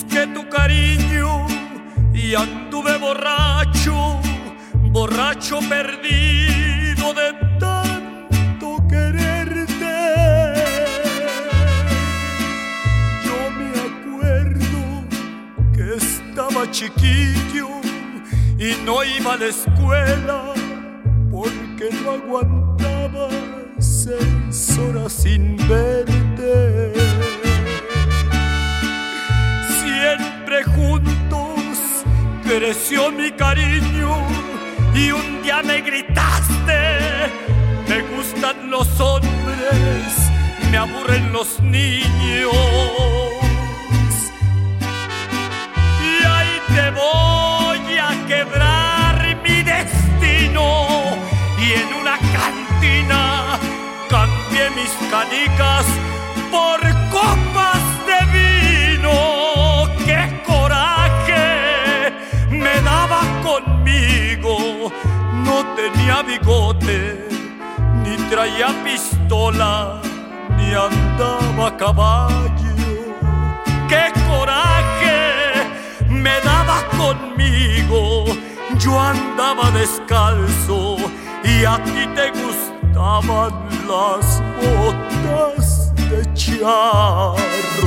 busqué tu cariño y anduve borracho, borracho perdido de tanto quererte. Yo me acuerdo que estaba chiquillo y no iba a la escuela porque no aguantaba 6 horas sin verte. Siempre juntos creció mi cariño y un día me gritaste: me gustan los hombres, me aburren los niños. Y ahí te voy a quebrar mi destino, y en una cantina cambié mis canicas por copas de vino. ¡Qué coraje me daba conmigo! No tenía bigote, ni traía pistola, ni andaba a caballo. ¡Qué coraje me daba conmigo! Yo andaba descalzo y a ti te gustaban las botas de charro.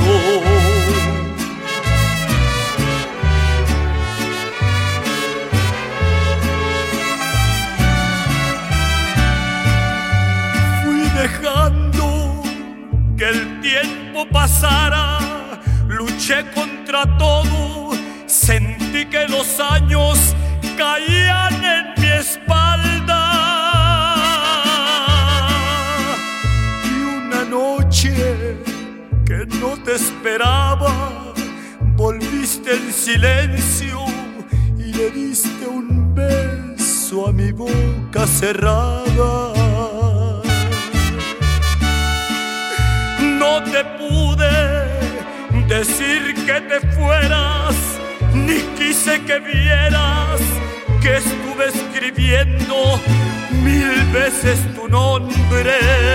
Fui dejando que el tiempo pasara, luché contra todo, sentí que los años caían en mi espalda. Y una noche que no te esperaba, volviste en silencio y le diste un beso a mi boca cerrada. No te pude decir que te fueras, ni quise que vieras que estuve escribiendo 1000 veces tu nombre.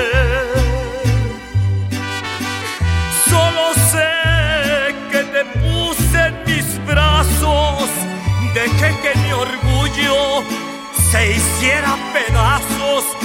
Solo sé que te puse en mis brazos, dejé que mi orgullo se hiciera pedazos.